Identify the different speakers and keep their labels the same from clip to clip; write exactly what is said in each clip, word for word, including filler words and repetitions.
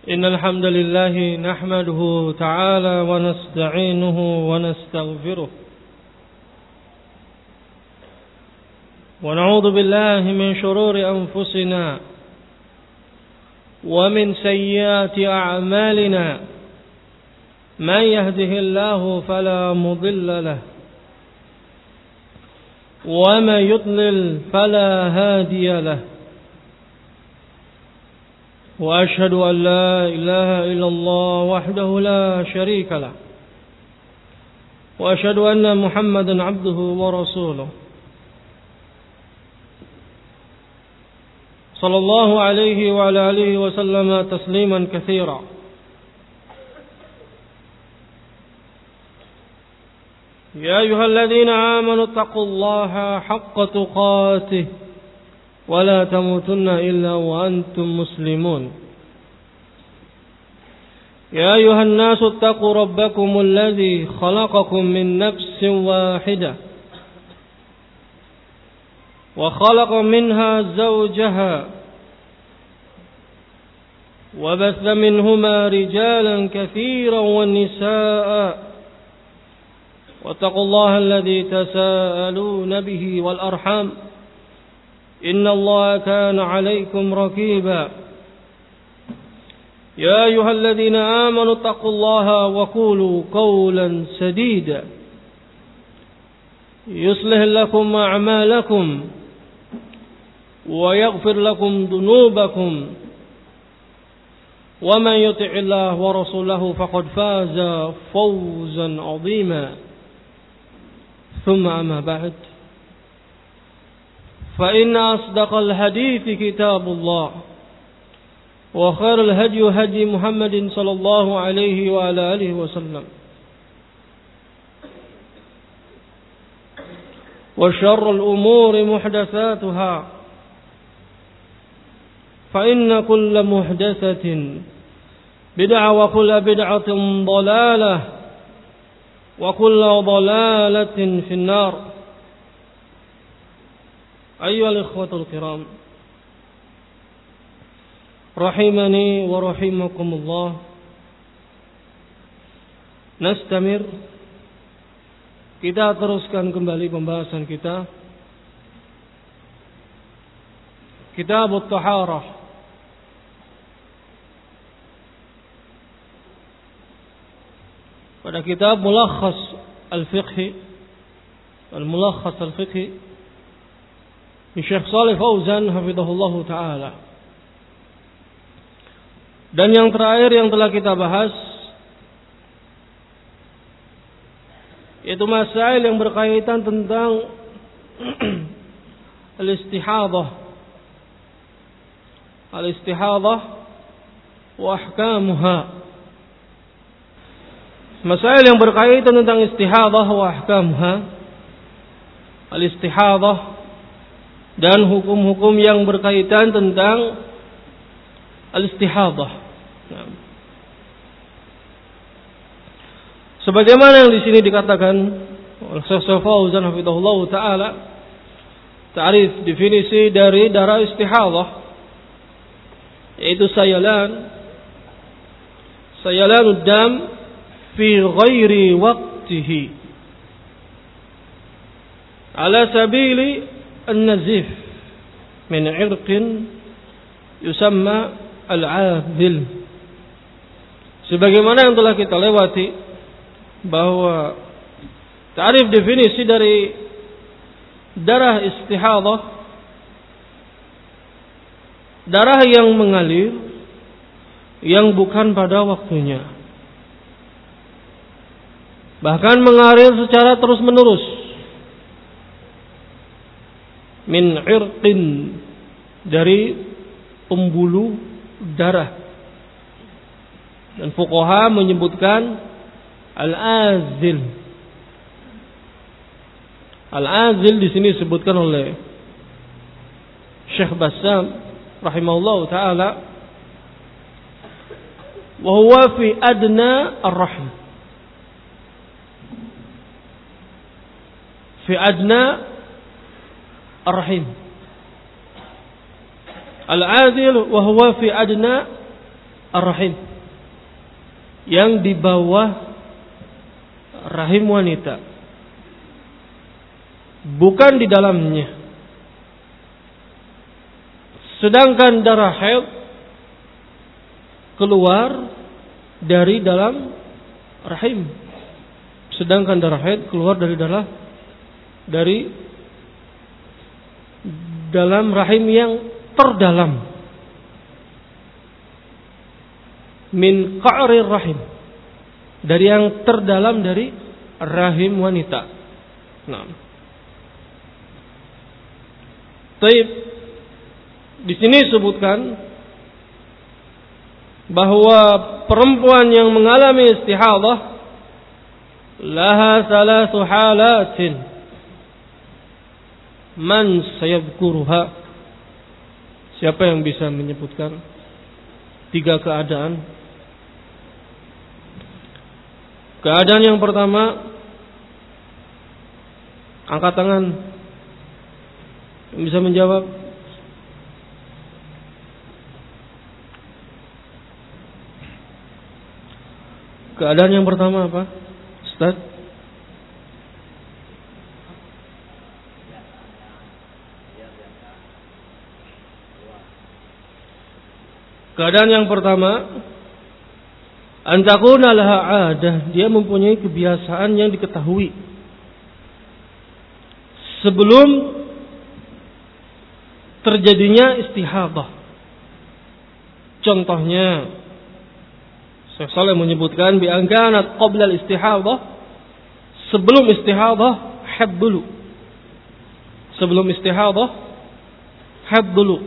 Speaker 1: إن الحمد لله نحمده تعالى ونستعينه ونستغفره ونعوذ بالله من شرور أنفسنا ومن سيئات أعمالنا من يهده الله فلا مضل له ومن يضلل فلا هادي له وأشهد أن لا إله إلا الله وحده لا شريك له وأشهد أن محمدا عبده ورسوله صلى الله عليه وعلى آله وسلم تسليما كثيرا. يا أيها الذين آمنوا اتقوا الله حق تقاته ولا تموتن إلا وأنتم مسلمون. يا أيها الناس اتقوا ربكم الذي خلقكم من نفس واحدة وخلق منها زوجها وبث منهما رجالا كثيرا والنساء واتقوا الله الذي تساءلون به والأرحام إن الله كان عليكم رقيبا. يا أيها الذين آمنوا اتقوا الله وقولوا قولا سديدا يصلح لكم أعمالكم ويغفر لكم ذنوبكم ومن يطع الله ورسوله فقد فاز فوزا عظيما. ثم أما بعد فإن أصدق الحديث كتاب الله وخير الهدي هدي محمد صلى الله عليه وعلى آله وسلم وشر الأمور محدثاتها فإن كل محدثة بدعة وكل بدعة ضلالة وكل ضلالة في النار. أيها الإخوة الكرام رحمني ورحمكم الله. Nastamir, kita teruskan kembali pembahasan kita Kitab At-Taharah pada kitab Mulakhas Al-Fiqhi Al-Mulakhas Al-Fiqhi di Syekh Shalih Fauzan hafizahullahu taala. Dan yang terakhir yang telah kita bahas yaitu masail yang berkaitan tentang al-istihadah al-istihadah wa ahkamuha. Masail yang berkaitan tentang istihadah wa ahkamuha, al-istihadah dan hukum-hukum yang berkaitan tentang al-istihadah. Nah, sebagaimana yang di sini dikatakan oleh Syekh Fauzan hafizahullah taala, ta'rif definisi dari darah istihadah yaitu sayalan sayalanud dam fi ghairi waqtihi ala sabili an-nazif min 'irqin yusamma al-'adil. Sebagaimana yang telah kita lewati bahwa ta'rif definisi dari darah istihadah, darah yang mengalir yang bukan pada waktunya, bahkan mengalir secara terus-menerus, min 'irqin, dari pembuluh darah. Dan fuqaha menyebutkan al-azil. Al-azil di sini disebutkan oleh Syekh Bassam rahimahullahu taala, wa huwa fi adna ar-rahm. Fi adna ar-rahim. Al-azil wa huwa fi adna ar-rahim, yang di bawah rahim wanita, bukan di dalamnya. Sedangkan darah haid keluar dari dalam rahim. Sedangkan darah haid keluar dari dalam dari dalam rahim yang terdalam. Min qa'rir rahim, dari yang terdalam dari rahim wanita. Nah. Baik. Di sini disebutkan bahwa perempuan yang mengalami istihadah laha thalathu halatin man sayadhkuruha. Siapa yang bisa menyebutkan tiga keadaan? Keadaan yang pertama, angkat tangan yang bisa menjawab. Keadaan yang pertama apa, Ustaz? Keadaan yang pertama, antakuna laha adah, dia mempunyai kebiasaan yang diketahui sebelum terjadinya istihadah. Contohnya, Syekh Shalih menyebutkan bi ankanat qabla al-istihadah, sebelum istihadah haid dulu. Sebelum istihadah haid dulu.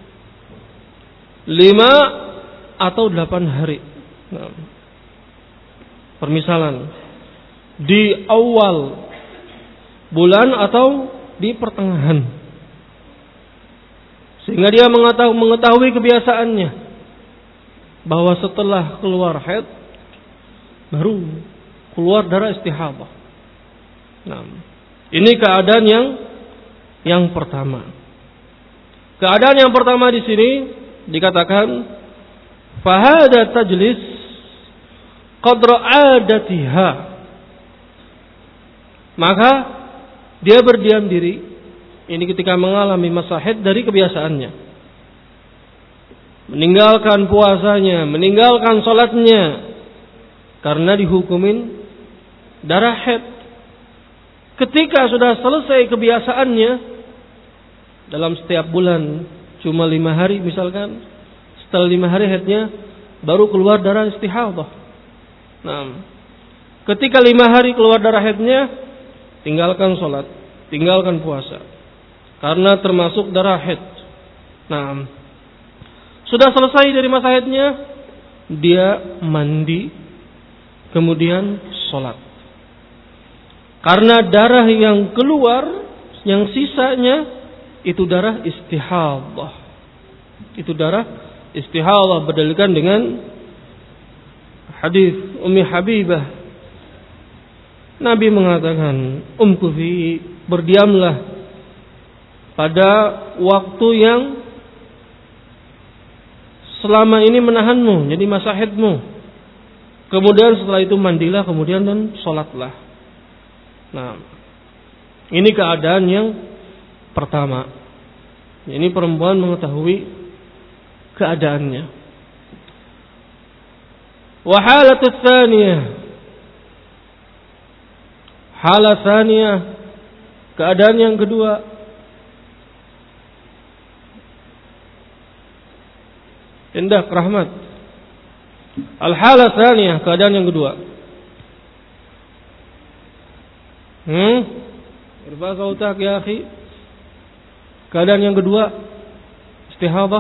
Speaker 1: Lima atau delapan hari. Nah, permisalan di awal bulan atau di pertengahan, sehingga dia mengetahui, mengetahui kebiasaannya bahwa setelah keluar haid baru keluar darah istihadah. Nah, ini keadaan yang yang pertama. Keadaan yang pertama di sini dikatakan fahada tajlis qadra adatiha, maka dia berdiam diri ini ketika mengalami masa haid dari kebiasaannya, meninggalkan puasanya, meninggalkan salatnya karena dihukumin darah haid. Ketika sudah selesai kebiasaannya dalam setiap bulan cuma lima hari misalkan, setelah lima hari haidnya baru keluar darah istihadah. Nah, ketika lima hari keluar darah haidnya, tinggalkan sholat, tinggalkan puasa, karena termasuk darah haid. Nah, sudah selesai dari masa haidnya, dia mandi, kemudian sholat. Karena darah yang keluar, yang sisanya itu darah istihadah. Itu darah istihadah, berdalilkan dengan hadis Ummi Habibah. Nabi mengatakan, umkufi, berdiamlah pada waktu yang selama ini menahanmu, jadi masa haidmu. Kemudian setelah itu mandilah, kemudian dan sholatlah. Nah, ini keadaan yang pertama. Ini perempuan mengetahui keadaannya. Wa halatu tsaniyah, halah tsaniyah, keadaan yang kedua. Indah rahmat. Al-halah tsaniyah, keadaan yang kedua. Hmm? Irfa sautak ya akhi. Keadaan yang kedua, istihadah.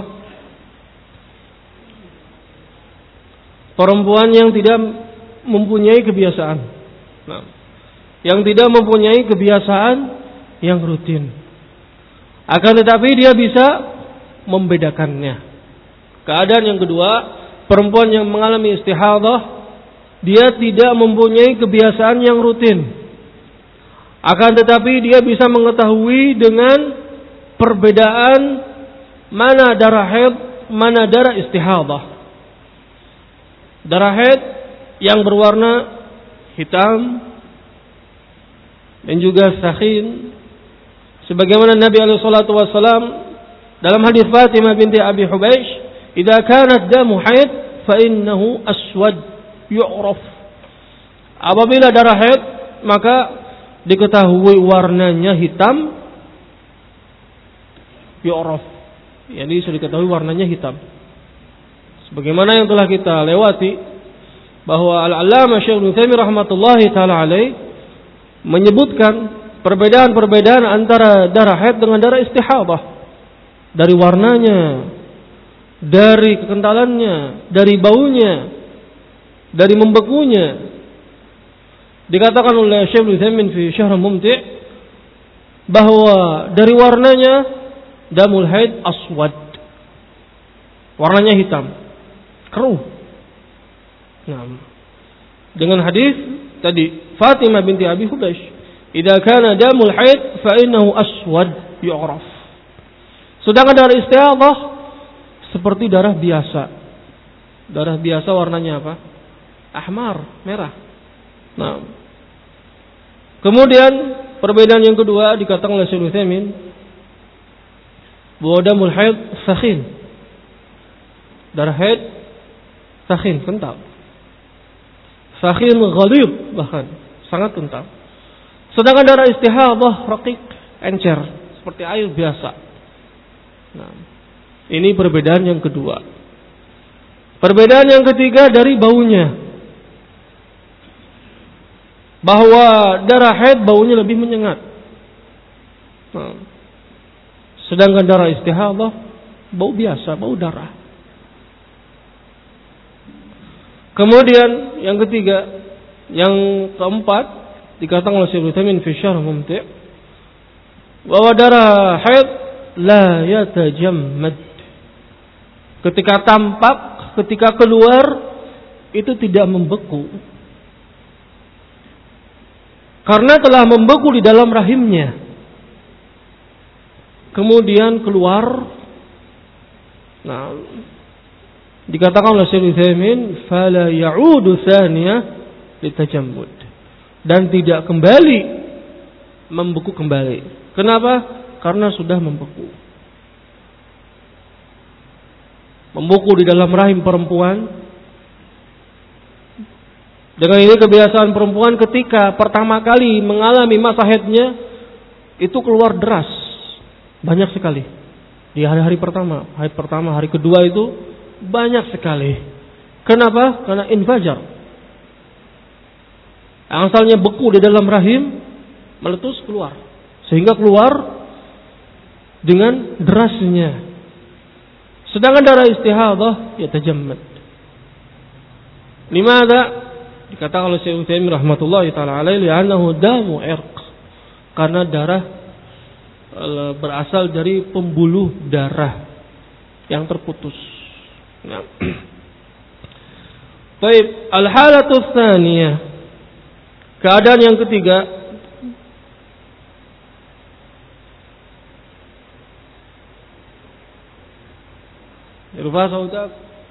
Speaker 1: Perempuan yang tidak mempunyai kebiasaan. Nah, yang tidak mempunyai kebiasaan yang rutin. Akan tetapi dia bisa membedakannya. Keadaan yang kedua, perempuan yang mengalami istihadah, dia tidak mempunyai kebiasaan yang rutin. Akan tetapi dia bisa mengetahui dengan perbedaan mana darah haid, mana darah istihadah. darah haid yang berwarna hitam dan juga sakhin, sebagaimana Nabi alaihi salatu wasallam dalam hadis Fatimah binti Abi Hubaish, "Idza kanat damu haid fa innahu aswad yu'raf." Apabila darah haid maka diketahui warnanya hitam, yu'raf. Jadi sudah diketahui warnanya hitam. Sebagaimana yang telah kita lewati bahwa Al-Allamah Syekh Ibnu Taimiyah rahmatullahi taala alaih menyebutkan perbedaan-perbedaan antara darah haid dengan darah istihadah, dari warnanya, dari kekentalannya, dari baunya, dari membekunya. Dikatakan oleh Syekh Ibnu Taimiyah fi Syarh Mumti' bahwa dari warnanya damul haid aswad, warnanya hitam, keruh. Nah, dengan hadis tadi Fatimah binti Abi Hubaish, "Idza kana damul haid fa innahu aswad yu'raf." Sedangkan darah istihadah seperti darah biasa. Darah biasa warnanya apa? Ahmar, merah. Nah, kemudian perbedaan yang kedua dikatakan oleh Syekh Utsaimin bahwa damul haid sakhin. Darah haid sakhin, kental. Sakhin ghalidh, bahkan sangat kental. Sedangkan darah istihadah raqiq, encer, seperti air biasa. Nah, ini perbedaan yang kedua. Perbedaan yang ketiga dari baunya. Bahwa darah haid baunya lebih menyengat. Nah, sedangkan darah istihadah bau biasa, bau darah. Kemudian yang ketiga, yang keempat dikatakan oleh Syekh Utsaimin fi Syarh Mumti' bahwa darah haid la yatajammad. Ketika tampak, ketika keluar itu tidak membeku. Karena telah membeku di dalam rahimnya. Kemudian keluar. Nah, dikatakan oleh Syekh Utsaimin, "Fala ya'udu tsaniyah litajammud." Dan tidak kembali membeku kembali. Kenapa? Karena sudah membeku. Membeku di dalam rahim perempuan. Dengan ini kebiasaan perempuan ketika pertama kali mengalami masa haidnya itu keluar deras, banyak sekali. Di hari-hari pertama, hari pertama, hari kedua itu banyak sekali. Kenapa? Karena infajar. Asalnya beku di dalam rahim meletus keluar, sehingga keluar dengan derasnya. Sedangkan darah istihadah ya tajammad. Limada? Dikatakan oleh Syekh Utsaimin rahmatullahi taala alaihi, li'annahu damu irq. Karena darah berasal dari pembuluh darah yang terputus. Nah. Baik, al-halatu tsaniyah. Keadaan yang ketiga, irfa sautak.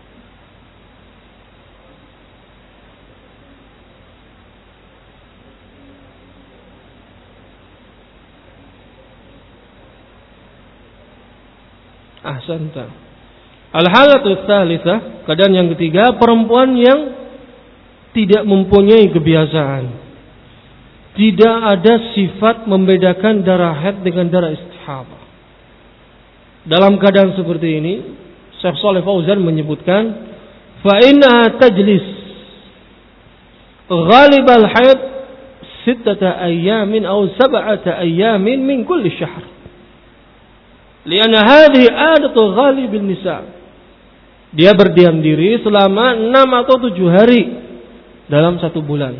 Speaker 1: Ahsanta. Al-halatu tsalitsah, keadaan yang ketiga, perempuan yang tidak mempunyai kebiasaan. Tidak ada sifat membedakan darah haid dengan darah istihadah. Dalam keadaan seperti ini, Syekh Shalih Fauzan menyebutkan, fa innaha tajlis ghalib al-haid sittata ayyamin aw sab'ata ayyamin min kulli syahr. Lianna hadhihi adatu ghalibil nisa. Dia berdiam diri selama enam atau tujuh hari dalam satu bulan.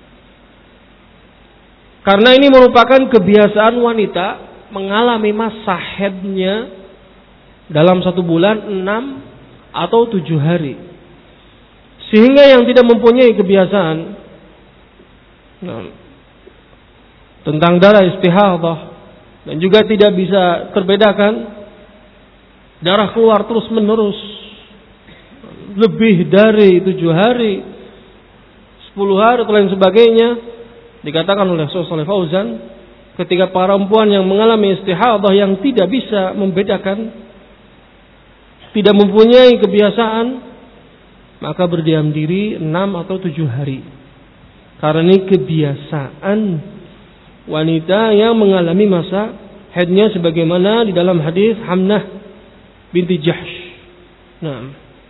Speaker 1: Karena ini merupakan kebiasaan wanita mengalami masa haidnya dalam satu bulan enam atau tujuh hari. Sehingga yang tidak mempunyai kebiasaan nah, tentang darah istihadah dan juga tidak bisa terbedakan darah keluar terus menerus lebih dari tujuh hari, sepuluh hari atau lain sebagainya, dikatakan oleh Syekh Shalih Fauzan, ketika perempuan yang mengalami istihadah yang tidak bisa membedakan, tidak mempunyai kebiasaan, maka berdiam diri enam atau tujuh hari. Karena ini kebiasaan wanita yang mengalami masa haidnya sebagaimana di dalam hadis Hamnah binti Jahsh. Nah,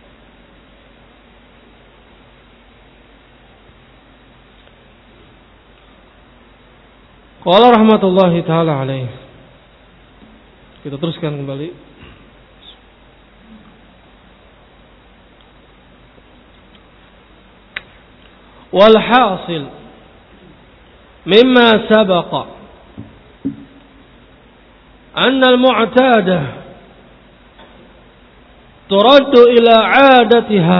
Speaker 1: qala rahmatullahi taala alaih. Kita teruskan kembali. Wal hasil mimma sabaqa anna al-mu'tadah turaddu ila 'adatiha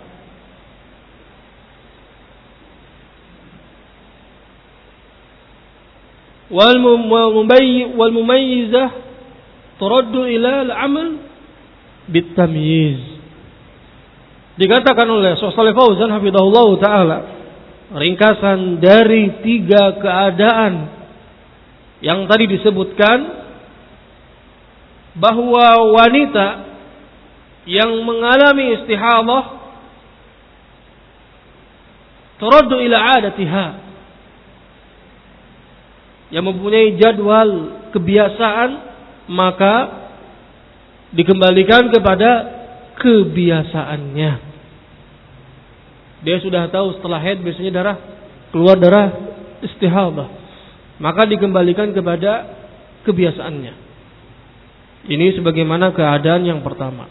Speaker 1: wal mumayyizah turaddu ila al-'amal bitamyiz. Dikatakan oleh Syekh Shalih Fauzan hafizahullah taala, ringkasan dari tiga keadaan yang tadi disebutkan, bahwa wanita yang mengalami istihadah turaddu ila 'adatiha, yang mempunyai jadwal kebiasaan, maka dikembalikan kepada kebiasaannya. Dia sudah tahu setelah haid biasanya darah keluar darah istihadah, maka dikembalikan kepada kebiasaannya. Ini sebagaimana keadaan yang pertama.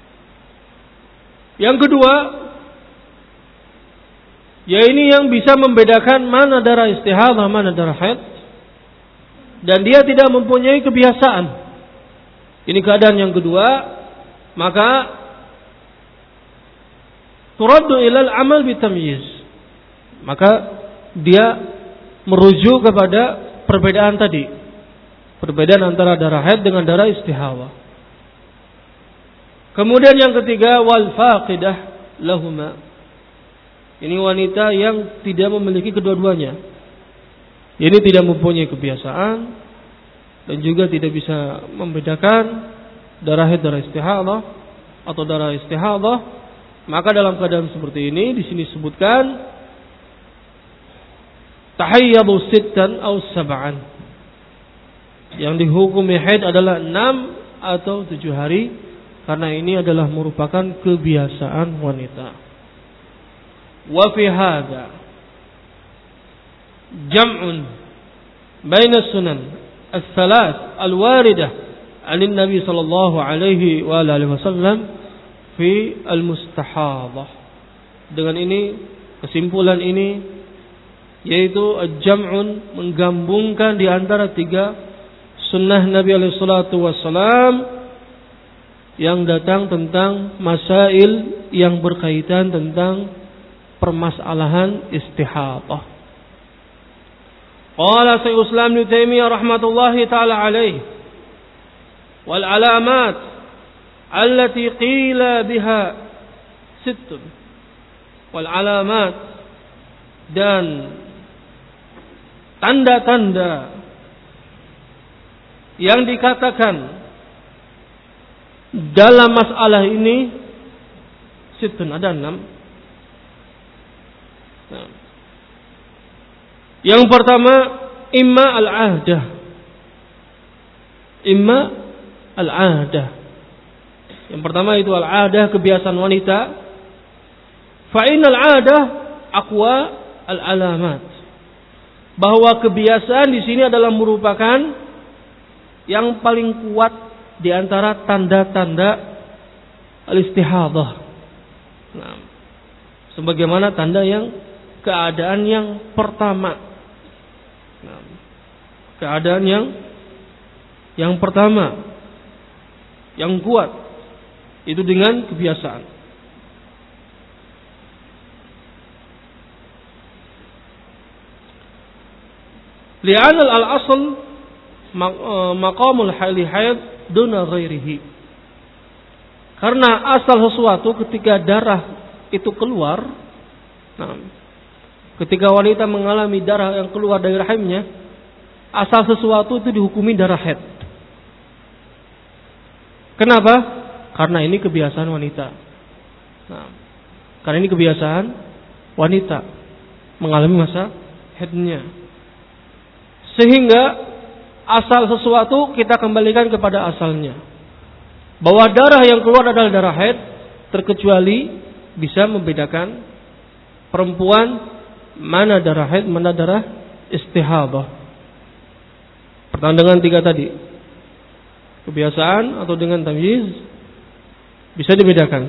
Speaker 1: Yang kedua, ya ini yang bisa membedakan mana darah istihadah, mana darah haid, dan dia tidak mempunyai kebiasaan. Ini keadaan yang kedua, maka turaddu ilal amal bitamyiz, maka dia merujuk kepada perbedaan tadi, perbedaan antara darah haid dengan darah istihadah. Kemudian yang ketiga, wal faqidah lahuma, ini wanita yang tidak memiliki kedua-duanya, ini tidak mempunyai kebiasaan dan juga tidak bisa membedakan darah haid darah istihadah atau darah istihadah. Maka dalam keadaan seperti ini di sini sebutkan tahayyadu sittan aw sab'an. Yang dihukumi haid adalah enam atau tujuh hari, karena ini adalah merupakan kebiasaan wanita. Wa fi hadza jam'un baina sunan ats-tsalath al-waridah 'an Nabi sallallahu alaihi wa alihi wasallam fi al-mustahadah. Dengan ini, kesimpulan ini yaitu jam'un, menggabungkan di antara tiga sunnah Nabi alaihi salatu wassalam yang datang tentang masail yang berkaitan tentang permasalahan istihadah. Qala Syekhul Islam Ibnu Taimiyah rahmatullahi taala alaihi, wal alamat allati qila biha sittun, wal alamat, dan tanda-tanda yang dikatakan dalam masalah ini sittun, ada enam. Nah, yang pertama, imma al-'ahdah, imma al-'ahdah. Yang pertama itu al-'adah, kebiasaan wanita. Fa innal 'adah aqwa al-alamat, bahwa kebiasaan di sini adalah merupakan yang paling kuat di antara tanda-tanda al-istihadah. Nah, sebagaimana tanda yang keadaan yang pertama. Nah, keadaan yang yang pertama yang kuat itu dengan kebiasaan. Li'anna al-asl maqamul haid duna ghairihi. Karena asal sesuatu ketika darah itu keluar, nah, ketika wanita mengalami darah yang keluar dari rahimnya, asal sesuatu itu dihukumi darah haid. Kenapa? Karena ini kebiasaan wanita. Nah, karena ini kebiasaan wanita mengalami masa haidnya. Sehingga asal sesuatu kita kembalikan kepada asalnya. Bahwa darah yang keluar adalah darah haid, terkecuali bisa membedakan perempuan mana darah haid, mana darah istihadah. Pertama dengan tiga tadi, kebiasaan atau dengan tamyiz, bisa dibedakan.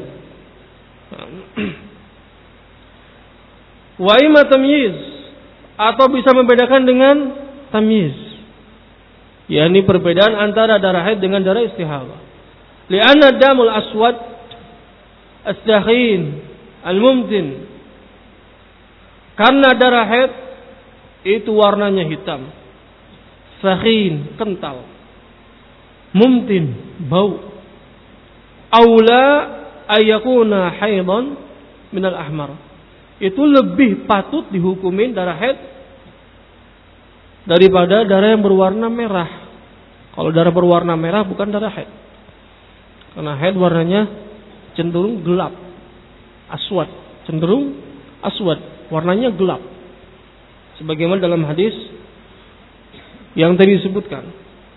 Speaker 1: Wa imma tamyiz, atau bisa membedakan dengan tamyiz, yakni perbedaan antara darah haid dengan darah istihadah. Li'anna damul aswad as-sakhin al-mumtin, karena darah haid itu warnanya hitam, sakhin, kental, mumtin, bau, aula ayakuna haidan minal ahmar, itu lebih patut dihukumin darah haid daripada darah yang berwarna merah. Kalau darah berwarna merah bukan darah haid, karena haid warnanya cenderung gelap, aswad, cenderung aswad, warnanya gelap. Sebagaimana dalam hadis yang tadi disebutkan.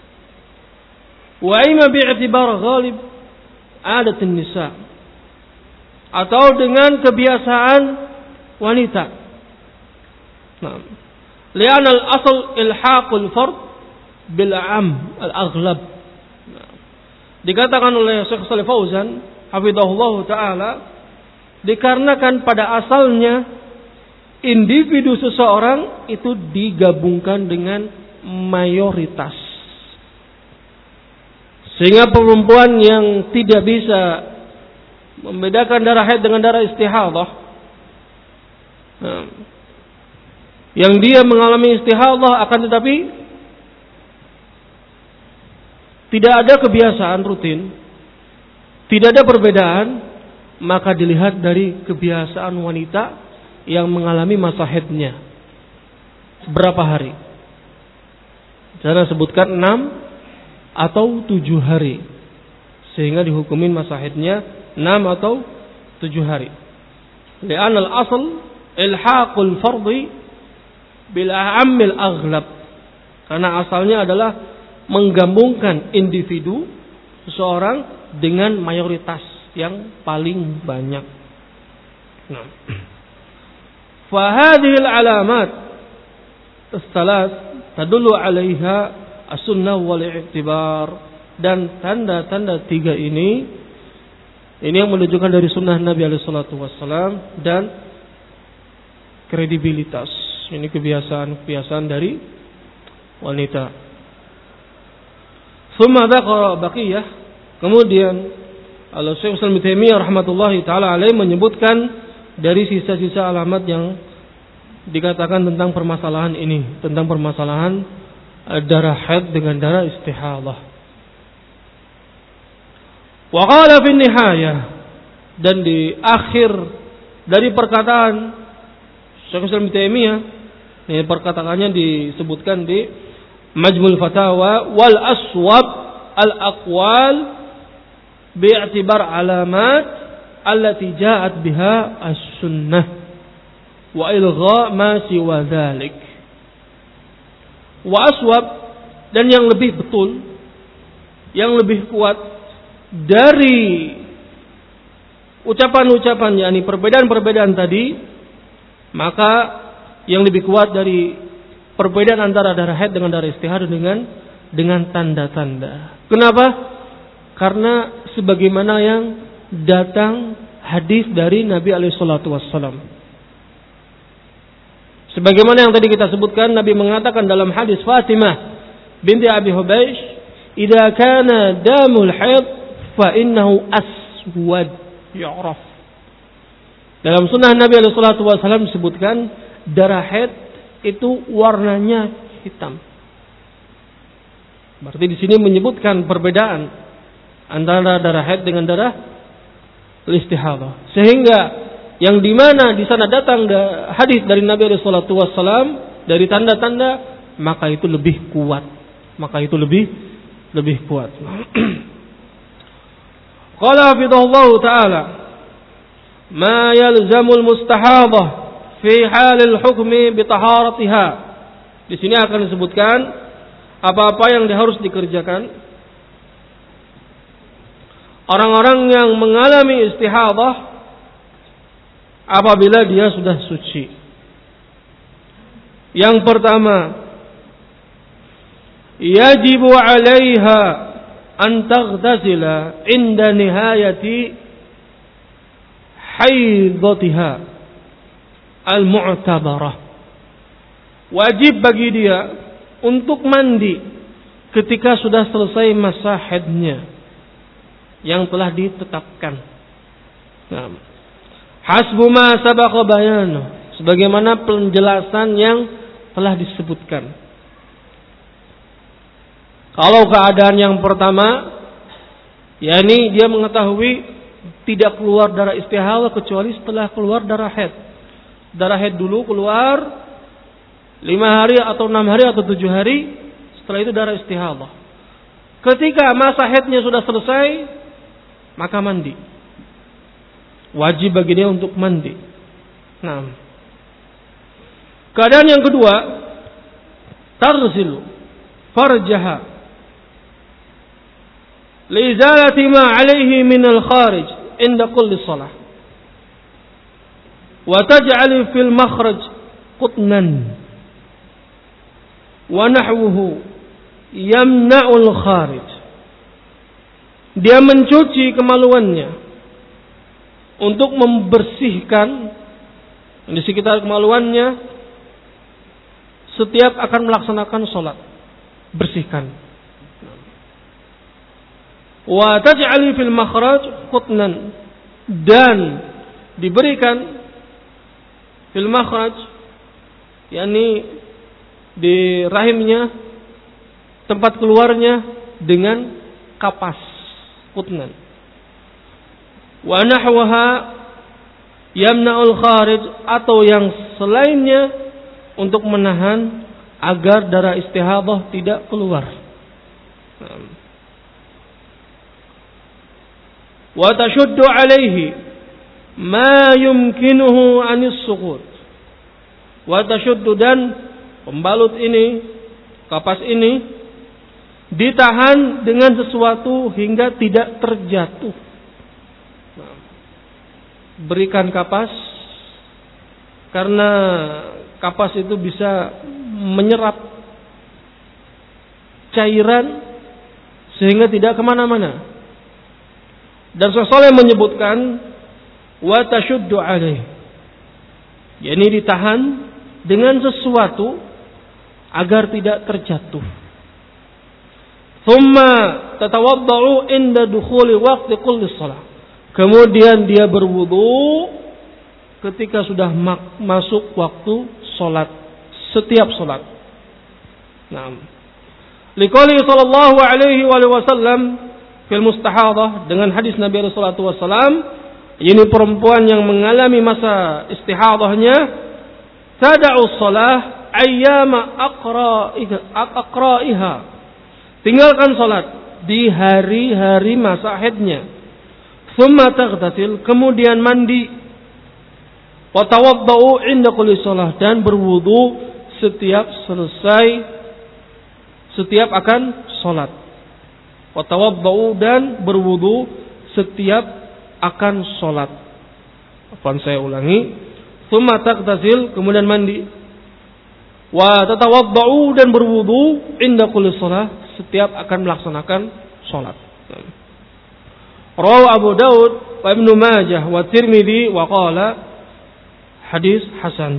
Speaker 1: Wa ima bi'tibar ghalib adatun nisa, atau dengan kebiasaan wanita. Nah, li'anna al-asl ilhaqul fard bil 'am al-aghlab. Nah, dikatakan oleh Syekh Shalih Fauzan hafizahullah taala, dikarenakan pada asalnya individu seseorang itu digabungkan dengan mayoritas, sehingga perempuan yang tidak bisa membedakan darah haid dengan darah istihadah, nah, yang dia mengalami istihadah akan tetapi tidak ada kebiasaan rutin, tidak ada perbedaan, maka dilihat dari kebiasaan wanita yang mengalami masa haidnya berapa hari. Saya sebutkan enam atau tujuh hari, sehingga dihukumin masa haidnya enam atau tujuh hari. Li'an al-asl ilhaqul fardhi bil a'ammil aghlab, karena asalnya adalah menggabungkan individu seseorang dengan mayoritas yang paling banyak. Nah, fa hadhihi al-alamat ats-tsalas tadullu 'alaiha as-sunnah wal i'tibar, dan tanda-tanda tiga ini ini yang menunjukkan dari sunnah Nabi alaihi salatu wassalam dan kredibilitas. Ini kebiasaan-kebiasaan dari wanita. Tsumma dzakara baqiyah, kemudian Al-Syekh Islam Ibnu Taimiyah rahmatullahi taala alaihi menyebutkan dari sisa-sisa alamat yang dikatakan tentang permasalahan ini, tentang permasalahan darah haid dengan darah istihadah. Wa qala fi nihayah, dan di akhir dari perkataan Syekh Islam Ibnu Taimiyah, ini perkataannya disebutkan di Majmul Fatawa, wal aswab al aqwal bi'tibar alamat allati ja'at biha as-sunnah wa ilgha ma siwa dzalik. Wa aswab, dan yang lebih betul, yang lebih kuat dari ucapan-ucapan, yakni perbedaan-perbedaan tadi, maka yang lebih kuat dari perbedaan antara darah haid dengan darah istihadah dengan dengan tanda-tanda. Kenapa? Karena sebagaimana yang datang hadis dari Nabi alaihi salatu wassalam. Sebagaimana yang tadi kita sebutkan, Nabi mengatakan dalam hadis Fatimah binti Abi Hubaysh, "Idza kana damul haid fa innahu aswad yu'raf." Dalam sunnah Nabi alaihi salatu wassalam disebutkan darah haid itu warnanya hitam. Berarti di sini menyebutkan perbedaan antara darah haid dengan darah istihadhah. Sehingga yang dimana di sana datang hadis dari Nabi sallallahu alaihi wasallam dari tanda-tanda, maka itu lebih kuat. Maka itu lebih lebih kuat. Qala hafidhahullah ta'ala, ma yalzamul mustahadhah fi halil hukmi bi taharatiha. Di sini akan disebutkan apa-apa yang harus dikerjakan orang-orang yang mengalami istihadhah apabila dia sudah suci. Yang pertama, yajibu 'alaiha an taghtazila 'inda nihayati haidatiha al-mu'tabarah. Wajib bagi dia untuk mandi ketika sudah selesai masa haidnya yang telah ditetapkan. Nah, hasbu ma sabaqa bayanu, sebagaimana penjelasan yang telah disebutkan. Kalau keadaan yang pertama, yakni dia mengetahui tidak keluar darah istihadhah kecuali setelah keluar darah haid. Darah haid dulu keluar lima hari atau enam hari atau tujuh hari, setelah itu darah istihadhah. Ketika masa haidnya sudah selesai, maka mandi. Wajib bagi dia untuk mandi. Nah, keadaan yang kedua, taghsilu farjaha liizalati ma 'alaihi min al-kharij inda kulli shalah wa taj'al fil makhraj qutnan wa nahwuhu yamna'u al-kharij. Dia mencuci kemaluannya untuk membersihkan di sekitar kemaluannya setiap akan melaksanakan sholat. Bersihkan. Wa taj'ali fil makhraj qutnan, dan diberikan fil makhraj, yakni di rahimnya, tempat keluarnya, dengan kapas qutnan. Wa nahwaha yamna'ul kharij, atau yang selainnya untuk menahan agar darah istihadhah tidak keluar. Wa tashuddu alaihi ma yumkinuhu anis suqut. Wa tashuddu, dan pembalut ini, kapas ini ditahan dengan sesuatu hingga tidak terjatuh. Berikan kapas, karena kapas itu bisa menyerap cairan sehingga tidak kemana-mana. Dan Rasulullah menyebutkan wa tashuddu alaih, yakni ditahan dengan sesuatu agar tidak terjatuh. Thumma tatawaddau inda dukhuli waqti kulli shalah. Kemudian dia berwudu ketika sudah masuk waktu salat, setiap salat. Naam. Liqouli sallallahu alaihi wasallam fil mustahadhah, dengan hadis Nabi sallallahu alaihi wasallam, ini perempuan yang mengalami masa istihadahnya, tada'u shalah ayyama aqra'iha, tinggalkan salat di hari-hari masa haidnya. Thumma taghtasil, kemudian mandi. Wa tawaddau 'inda kulli shalah, dan berwudu setiap selesai, setiap akan salat. Wa tawaddau, dan berwudu setiap akan salat. Apa saya ulangi? Thumma taghtasil, kemudian mandi. Wa tatawaddau, dan berwudu 'inda kulli shalah, setiap akan melaksanakan salat. Rawahu Abu Daud wa Ibnu Majah wa Tirmidzi wa qala hadis hasan.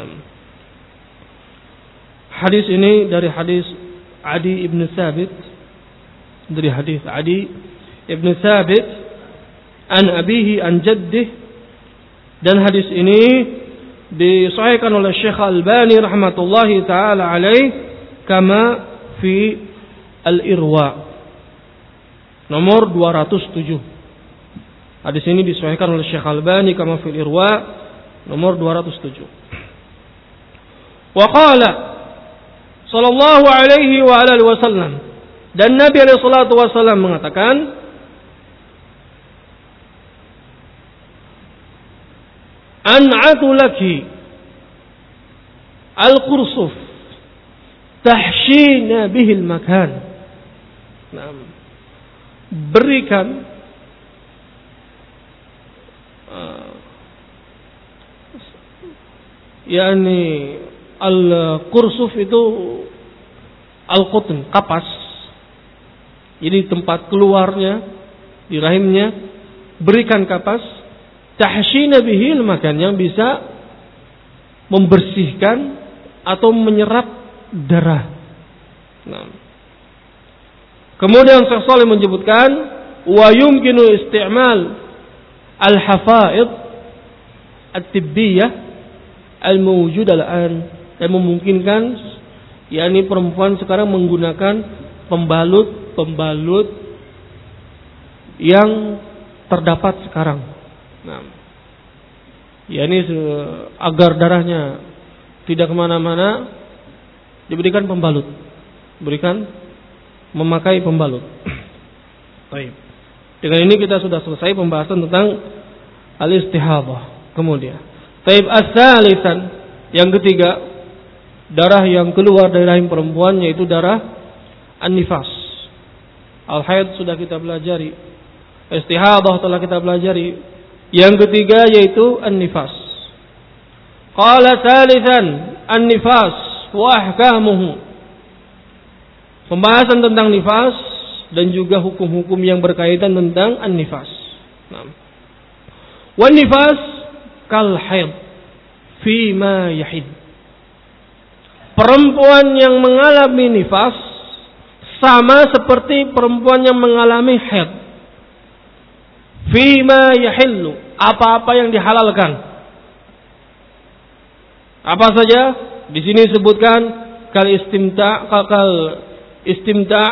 Speaker 1: Hadis ini dari hadis Adi ibn Thabit, dari hadis Adi ibn Thabit an abihi an jaddih, dan hadis ini disahihkan oleh Syekh Al-Albani rahmatullahi taala alaih kama fi Al-Irwa nomor dua ratus tujuh. Hadis ini disahihkan oleh Syekh Albani kama fil Irwa nomor dua ratus tujuh. Wa qala sallallahu alaihi wa alihi wasallam, dan Nabi alaihi salatu wasallam mengatakan, an'atu laki al-qursuf tahshina bihil makan. Nah, berikan uh, yakni al-qursuf itu al-qutn, kapas. Jadi tempat keluarnya di rahimnya, berikan kapas tahshina bihil makan, yang bisa membersihkan atau menyerap darah. Nah. Kemudian Syekh Shalih menyebutkan wa yumkinu isti'mal al-hafaid at-tibbiyah al-mawjud al-an, yang memungkinkan yakni perempuan sekarang menggunakan pembalut-pembalut yang terdapat sekarang. Nah, yakni agar darahnya tidak kemana-mana, diberikan pembalut, berikan memakai pembalut. Baik. Dengan ini kita sudah selesai pembahasan tentang al-istihadah. Kemudian, taib as-salisan, yang ketiga, darah yang keluar dari rahim perempuan, yaitu darah an-nifas. Al-haid sudah kita pelajari, istihadah telah kita pelajari. Yang ketiga yaitu an-nifas. Qala salisan an-nifas wa ahkamuhu. Pembahasan tentang nifas dan juga hukum-hukum yang berkaitan tentang an-nifas. Nah. Wan nifas kal haid fi ma yahid. Perempuan yang mengalami nifas sama seperti perempuan yang mengalami haid. Fi ma yahillu, apa-apa yang dihalalkan. Apa saja? Di sini disebutkan kal istimta' kal istimta'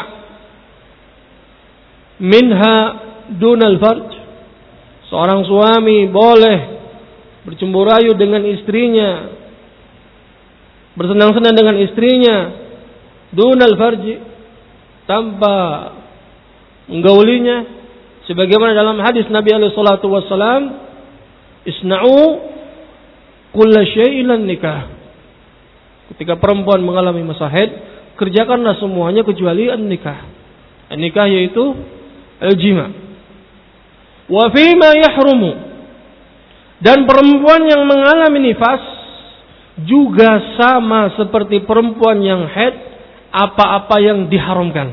Speaker 1: minha dunal farj. Seorang suami boleh bercemburu rayu dengan istrinya, bersenang-senang dengan istrinya dunal farj, tanpa menggaulinya, sebagaimana dalam hadis Nabi alaihi salatu wassalam, isna'u kulla syai'in nikah. Ketika perempuan mengalami masa haid, kerjakanlah semuanya kecuali an-nikah. An-nikah yaitu al-jima. Wa fima yahrumu, dan perempuan yang mengalami nifas juga sama seperti perempuan yang haid, apa-apa yang diharamkan.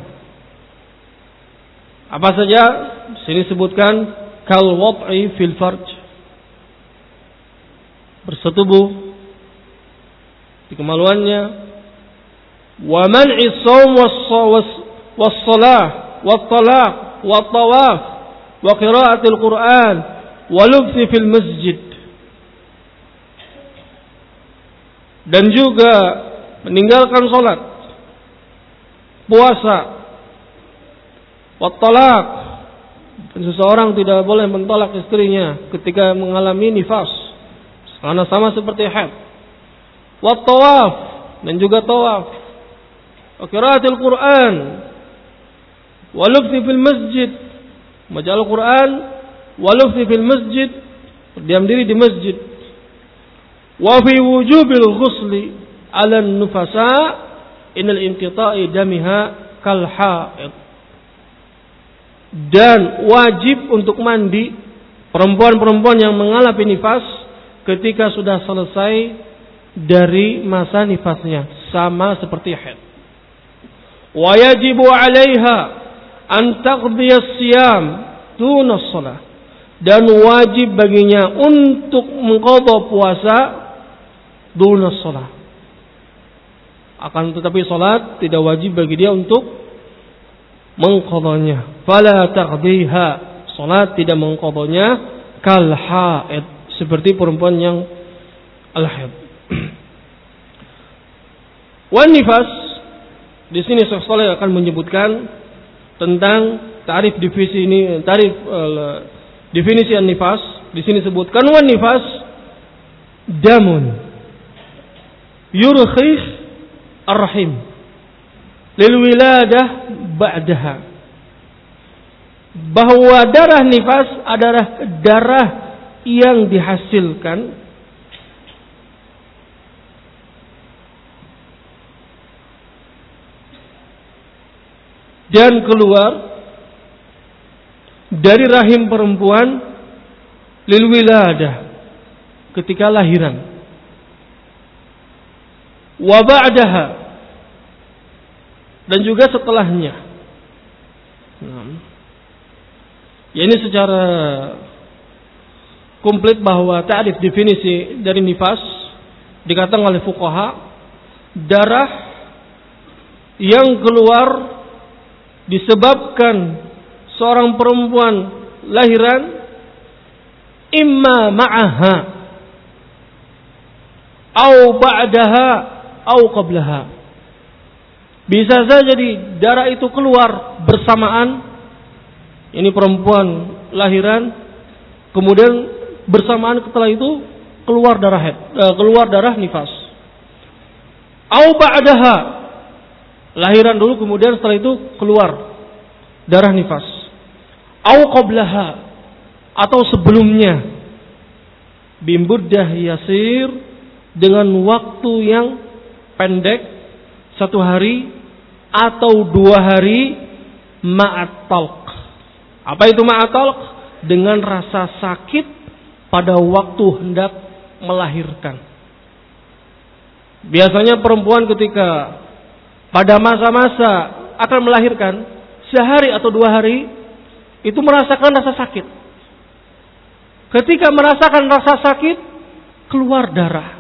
Speaker 1: Apa saja? Sini sebutkan kal wad'i fil farj, bersetubuh di kemaluannya, wa man'i shaum was-shalah wat-talaq wat-tawaf wa qira'atil Qur'an wa lubthi fil masjid, dan juga meninggalkan salat, puasa, wat-talaq, dan seseorang tidak boleh mentolak istrinya ketika mengalami nifas karena sama seperti haid, wat-tawaf, dan juga tawaf, wa qira'atil Qur'an wa lubthi fil masjid, membaca Al-Quran, wa lubthi fil masjid, berdiam diri di masjid, wa fi wujubil ghusli ala nufasa inal inqita'i damiha kal haid, dan wajib untuk mandi perempuan-perempuan yang mengalami nifas ketika sudah selesai dari masa nifasnya, sama seperti haid. Wa yajibu 'alaiha an taqdiyas siyam duna shalah, dan wajib baginya untuk mengqadha puasa duna shalah. Akan tetapi salat tidak wajib bagi dia untuk mengqadhanya. Fala taqdiha, salat tidak mengqadhanya kal haid, seperti perempuan yang al-haid. Wan nifas, di sini Syekh Shalih akan menyebutkan tentang tarif divisi ini, tarif uh, definisi an-nifas di sini sebutkan wan nifas damun yurkhih ar-rahim lil wiladah ba'daha. Bahwa darah nifas adalah darah yang dihasilkan dan keluar dari rahim perempuan lil wiladah ketika lahiran, wa ba'daha dan juga setelahnya. Nah, ya ini secara komplit bahwa ta'rif definisi dari nifas dikatakan oleh fuqaha darah yang keluar disebabkan seorang perempuan lahiran imma ma'aha au ba'daha au qablaha. Bisa saja jadi darah itu keluar bersamaan, ini perempuan lahiran, kemudian bersamaan setelah itu keluar darah haid, keluar darah nifas. Au ba'daha, lahiran dulu kemudian setelah itu keluar darah nifas. Au qablaha, atau sebelumnya bimuddah yasir, dengan waktu yang pendek, satu hari atau dua hari, ma'at talq. Apa itu ma'at talq? Dengan rasa sakit pada waktu hendak melahirkan. Biasanya perempuan ketika pada masa-masa akan melahirkan, sehari atau dua hari itu merasakan rasa sakit. Ketika merasakan rasa sakit, keluar darah.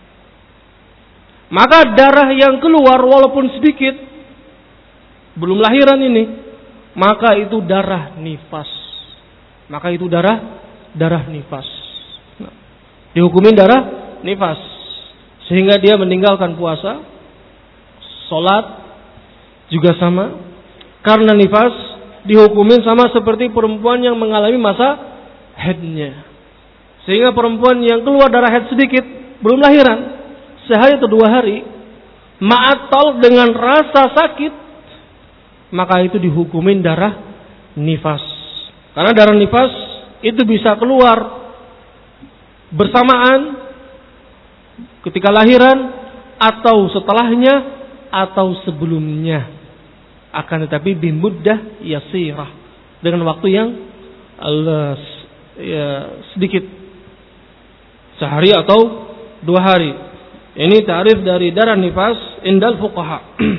Speaker 1: Maka darah yang keluar walaupun sedikit, belum lahiran ini, maka itu darah nifas. Maka itu darah darah nifas. Nah, dihukumin darah nifas, sehingga dia meninggalkan puasa, sholat juga sama, karena nifas dihukumin sama seperti perempuan yang mengalami masa haidnya. Sehingga perempuan yang keluar darah haid sedikit, belum lahiran, sehari atau dua hari, ma'atal dengan rasa sakit, maka itu dihukumin darah nifas. Karena darah nifas itu bisa keluar bersamaan ketika lahiran, atau setelahnya, atau sebelumnya. Akan tetapi bimuddah yasirah, dengan waktu yang Allah, ya, sedikit, sehari atau dua hari. Ini ta'rif dari darah nifas indal fuqaha.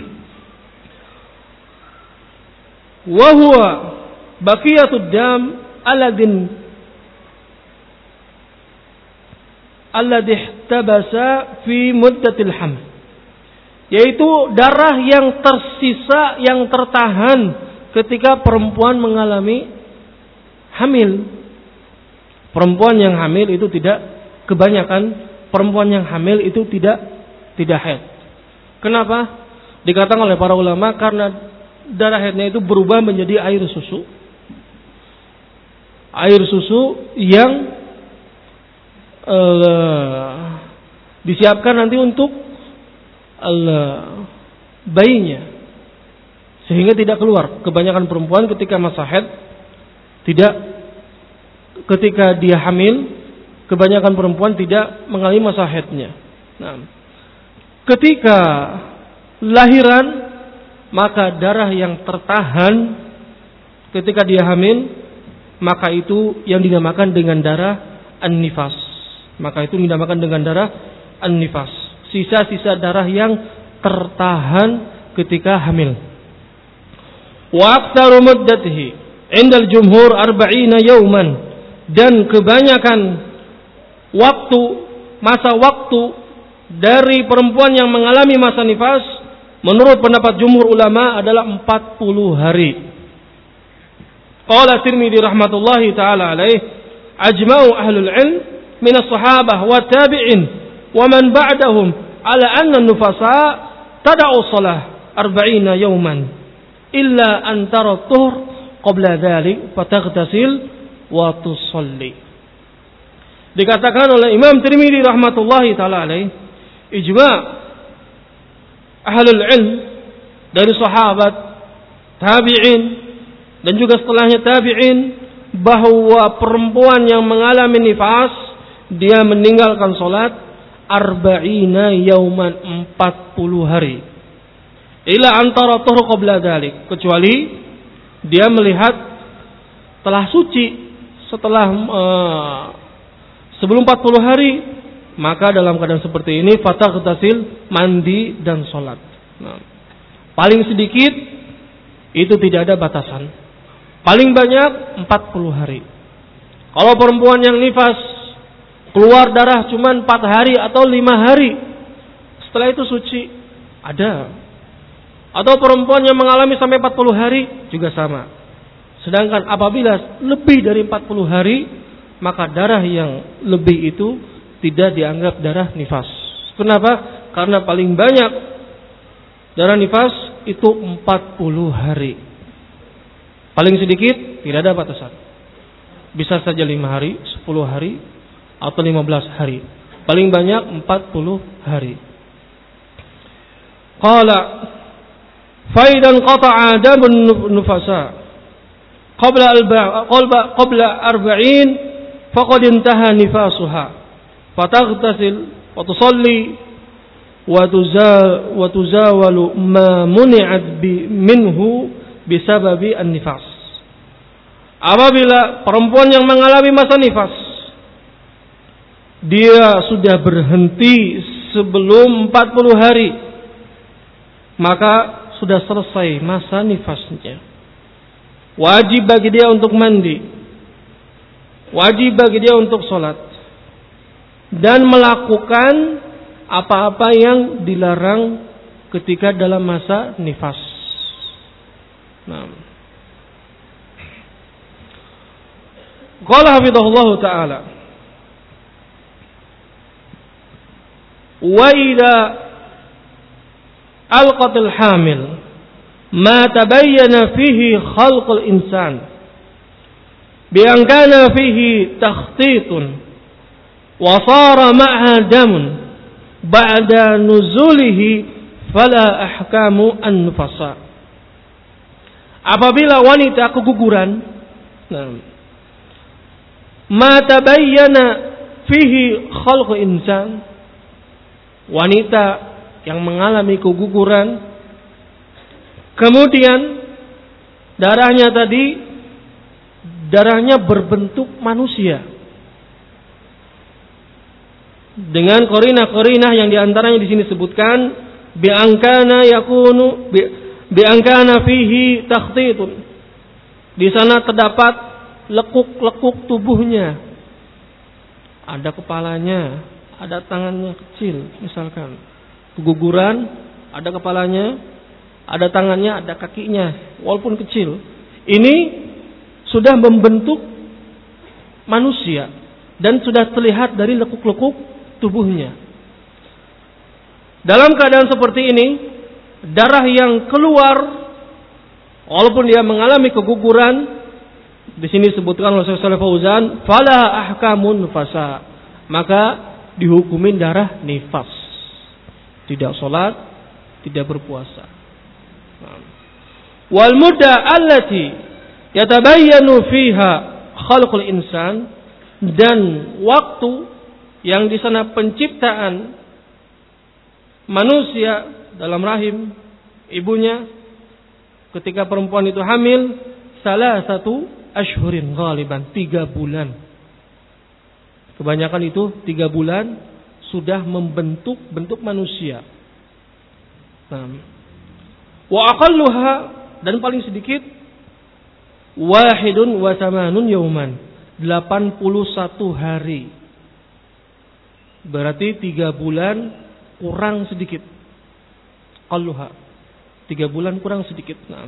Speaker 1: Wa huwa baqiyatud dam alladhin alladhi ihtabasa fi muddatil haml, yaitu darah yang tersisa, yang tertahan ketika perempuan mengalami hamil. Perempuan yang hamil itu tidak, kebanyakan perempuan yang hamil itu tidak tidak haid. Kenapa? Dikatakan oleh para ulama karena darah haidnya itu berubah menjadi air susu. Air susu yang uh, disiapkan nanti untuk uh, bayinya, sehingga tidak keluar. Kebanyakan perempuan ketika masa haid tidak, ketika dia hamil, kebanyakan perempuan tidak mengalami masa haidnya. Nah, ketika lahiran, maka darah yang tertahan ketika dia hamil, maka itu yang dinamakan dengan darah an-nifas. Maka itu dinamakan dengan darah an-nifas. Sisa-sisa darah yang tertahan ketika hamil. Wa aktsaru muddatihi 'inda al-jumhur arba'ina yawman, dan kebanyakan waktu, masa waktu dari perempuan yang mengalami masa nifas menurut pendapat jumhur ulama adalah empat puluh hari. Qala Tirmidzi rahmatullahi taala alaih, ajma'u ahlul ilm min as-sahabah wa tabi'in wa man ba'dahum ala anna an-nufasa tada'u shalah arba'ina yawman illa an tara tuhur qabla dhalik fataghtasil wa tusalli. Dikatakan oleh Imam Tirmidzi rahmatullahi taala alaih, ijma' ahlul ilm dari sahabat, tabi'in dan juga setelahnya tabi'in, bahwa perempuan yang mengalami nifas dia meninggalkan salat arba'ina yauman, empat puluh hari. Ila antara tuhur qabla dzalik, kecuali dia melihat telah suci setelah uh, sebelum empat puluh hari, maka dalam keadaan seperti ini fataghtasil, mandi dan salat. Nah, paling sedikit itu tidak ada batasan. Paling banyak empat puluh hari. Kalau perempuan yang nifas keluar darah cuma empat hari atau lima hari, setelah itu suci, ada. Atau perempuan yang mengalami sampai empat puluh hari juga sama. Sedangkan apabila lebih dari empat puluh hari, maka darah yang lebih itu tidak dianggap darah nifas. Kenapa? Karena paling banyak darah nifas itu empat puluh hari. Paling sedikit tidak ada batasan. Bisa saja lima hari, sepuluh hari, atau lima belas hari. Paling banyak empat puluh hari. Qala faidan qata'a damun nufasa qabla alba qabla arba'in faqad intaha nifasuha fataghtasil wa tusalli wa tuzal wa tuzawalu ma muni'at bi minhu bisababi an-nifas. Apabila perempuan yang mengalami masa nifas dia sudah berhenti sebelum empat puluh hari, maka sudah selesai masa nifasnya. Wajib bagi dia untuk mandi, wajib bagi dia untuk sholat, dan melakukan apa-apa yang dilarang ketika dalam masa nifas. Nah, qala hafizahullah ta'ala, wa idza alqat al-hamil ma tabayyana fihi khalq al-insan bi an kana fihi takhtitun wa sara ma'ha damun ba'da nuzulihi fala ahkamu an-nufasa. Apabila wanita keguguran, nah, ma tabayyana fihi khalqu insan, wanita yang mengalami keguguran, kemudian darahnya tadi darahnya berbentuk manusia dengan qarinah-qarinah yang diantaranya di sini sebutkan bi angkana yakunu bi Biangkana fihi takhtitun. Di sana terdapat lekuk-lekuk tubuhnya. Ada kepalanya, ada tangannya kecil, misalkan. Keguguran, ada kepalanya, ada tangannya, ada kakinya, walaupun kecil. Ini sudah membentuk manusia dan sudah terlihat dari lekuk-lekuk tubuhnya. Dalam keadaan seperti ini, darah yang keluar walaupun dia mengalami keguguran, di sini disebutkan oleh Syekh Shalih Fauzan, fala ahkamun nufasa, maka dihukumin darah nifas, tidak sholat, tidak berpuasa. Wal mudda allati yatabayyanu fiha khalqul insan, dan waktu yang di sana penciptaan manusia dalam rahim ibunya ketika perempuan itu hamil, salah satu ashhurin ghaliban, tiga bulan. Kebanyakan itu tiga bulan sudah membentuk bentuk manusia. Nah, wa aqalluha, dan paling sedikit wahidun wa samanun yauman, delapan puluh satu hari. Berarti tiga bulan kurang sedikit. Qalluha, tiga bulan kurang sedikit. Nah,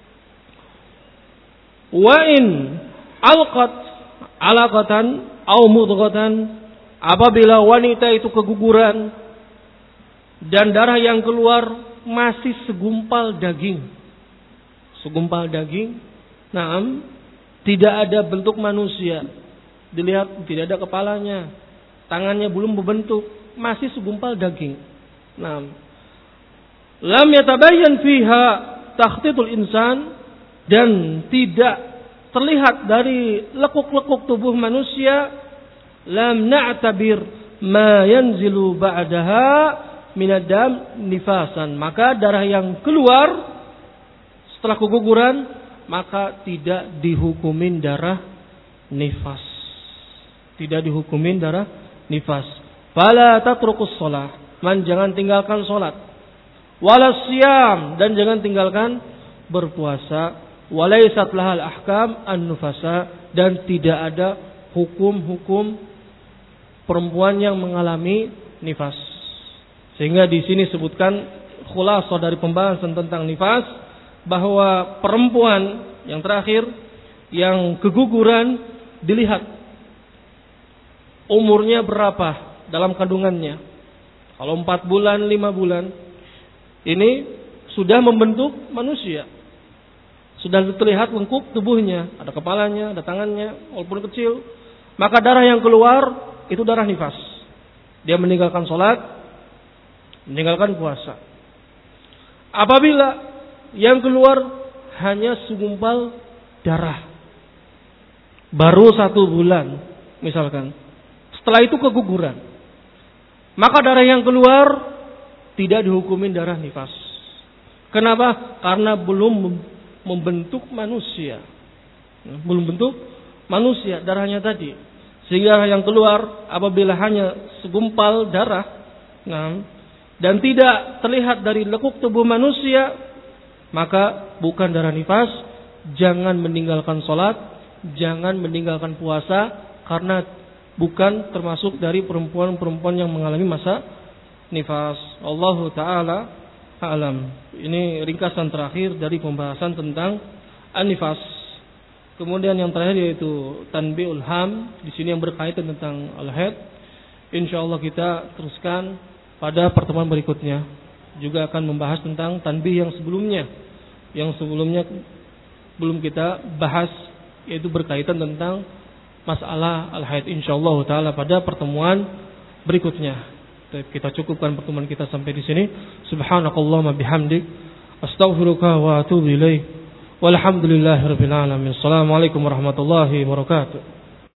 Speaker 1: wa in alqat alaqatan au mudghatan, apabila wanita itu keguguran dan darah yang keluar masih segumpal daging, segumpal daging, naam, Tidak ada bentuk manusia. Dilihat tidak ada kepalanya, tangannya belum berbentuk, masih segumpal daging. Nah, lam yatabayyan fiha takhtitul insan, dan tidak terlihat dari lekuk-lekuk tubuh manusia, lam na'tabir ma yanzilu ba'daha minadam nifasan, maka darah yang keluar setelah keguguran maka tidak dihukumin darah nifas. Tidak dihukumin darah nifas. Fala tatrukus shalah, man jangan tinggalkan salat. Wala siyam, dan jangan tinggalkan berpuasa. Walaysat lahal ahkam an-nufasa, dan tidak ada hukum-hukum perempuan yang mengalami nifas. Sehingga di sini sebutkan khulasah dari pembahasan tentang nifas, bahwa perempuan yang terakhir yang keguguran dilihat umurnya berapa dalam kandungannya. Kalau empat bulan, lima bulan, ini sudah membentuk manusia. Sudah terlihat lengkuk tubuhnya, ada kepalanya, ada tangannya, walaupun kecil. Maka darah yang keluar itu darah nifas. Dia meninggalkan sholat, meninggalkan puasa. Apabila yang keluar hanya segumpal darah, baru satu bulan misalkan, setelah itu keguguran, maka darah yang keluar tidak dihukumin darah nifas. Kenapa? Karena belum membentuk manusia, belum bentuk manusia darahnya tadi, sehingga yang keluar apabila hanya segumpal darah, nah, dan tidak terlihat dari lekuk tubuh manusia, maka bukan darah nifas. Jangan meninggalkan sholat, jangan meninggalkan puasa, karena bukan termasuk dari perempuan-perempuan yang mengalami masa nifas. Allahu ta'ala a'lam. Ini ringkasan terakhir dari pembahasan tentang an-nifas. Kemudian yang terakhir yaitu tanbiul ham, di sini yang berkaitan tentang al-haid. Insyaallah kita teruskan pada pertemuan berikutnya. Juga akan membahas tentang tanbih yang sebelumnya, yang sebelumnya belum kita bahas, yaitu berkaitan tentang masalah al-haid. Insyaallah taala pada pertemuan berikutnya. Kita cukupkan pertemuan kita sampai di sini. Subhanakallahumma bihamdik, astaghfiruka wa atubu ilaik. Walhamdulillahirabbil alamin. Assalamualaikum warahmatullahi wabarakatuh.